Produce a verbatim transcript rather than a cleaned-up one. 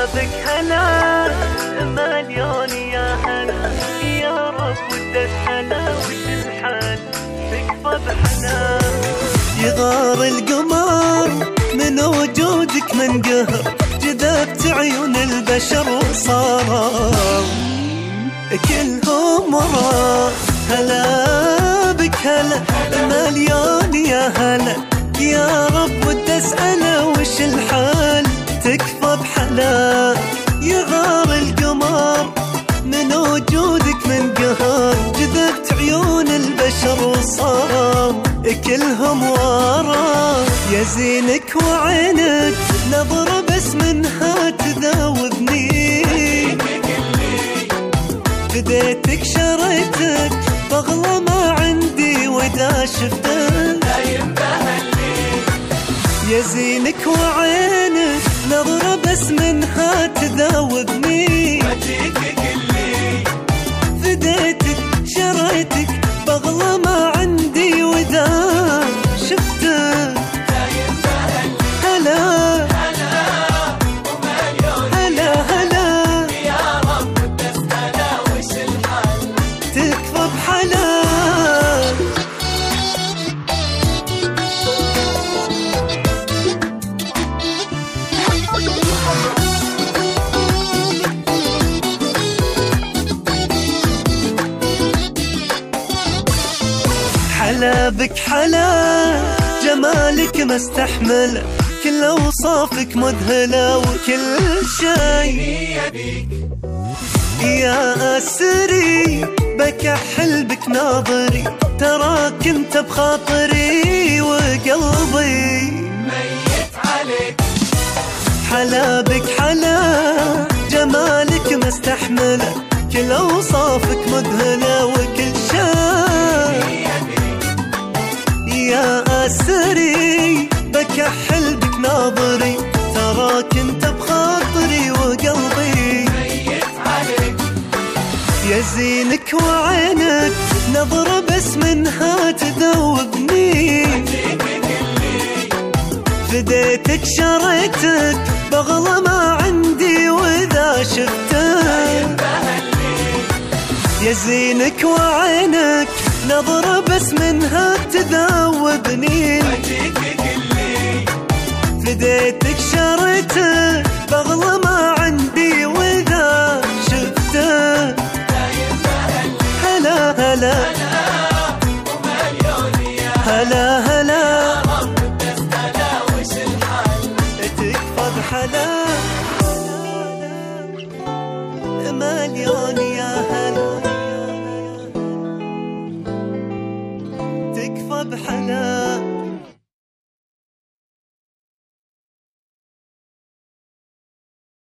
بك هلا مليون يا هلا يا رب ودك هلا وش الحال تكفى بحلا. يغار القمر من وجودك من قهر جذبت عيون البشر وصاروا كلهم ورا. هلا بك هلا مليون يا هلا يا رب ودي اسأله وش الحال تكفى بحلا. يغار القمر من وجودك من قهر جذبت عيون البشر وصاروا كلهم ورا. يا زينك وعينك نظرة بس منها تذوبني بديتك شريتك بغلى ما عندي واذا شفتك لا ينبهلي. يا زينك وعينك نظرة بس منها تذوبني فديتك شريتك بغلى ما عندي واذا شفتك لا ينبهلي. هلا هلا ومليون هلا هلا يا رب تسأله وش الحال تكفى بحلا. حلا بك حلا جمالك ما استحمل كل اوصافك مذهله وكل شيء يا اسري بكحل بك ناظري تراك انت بخاطري وقلبي ميت عليك. حلا بك حلا جمالك ما استحمله كل اوصافك مذهله وكل شيء يا اسري بكحل بك ناظري تراك انت بخاطري وقلبي ميت عليك. يا زينك وعينك نظرة بس منها تذوبني فديتك شريتك بغلى ما عندي واذا شفتك. يا زينك وعينك نظرة بس منها تذوبني فديتك شريتك بغلى ما عندي واذا شفتك هلا هلا هلا هلا تكفى بحلا مليون يا هلا تكفى بحلا.